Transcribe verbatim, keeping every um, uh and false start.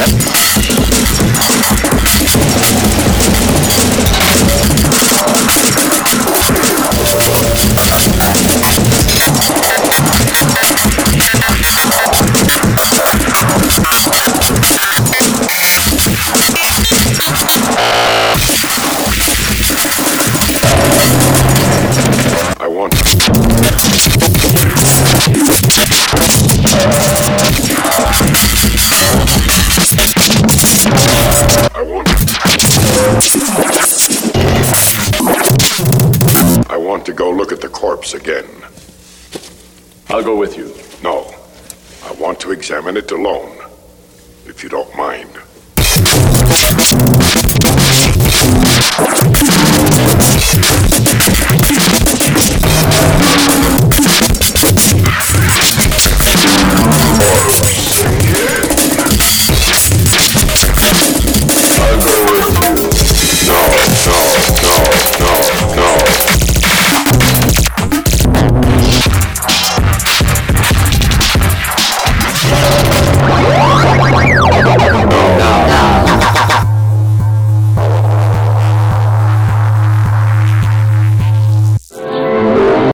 To go look at the corpse again. I'll go with you. No. I want to examine it alone, if you don't mind.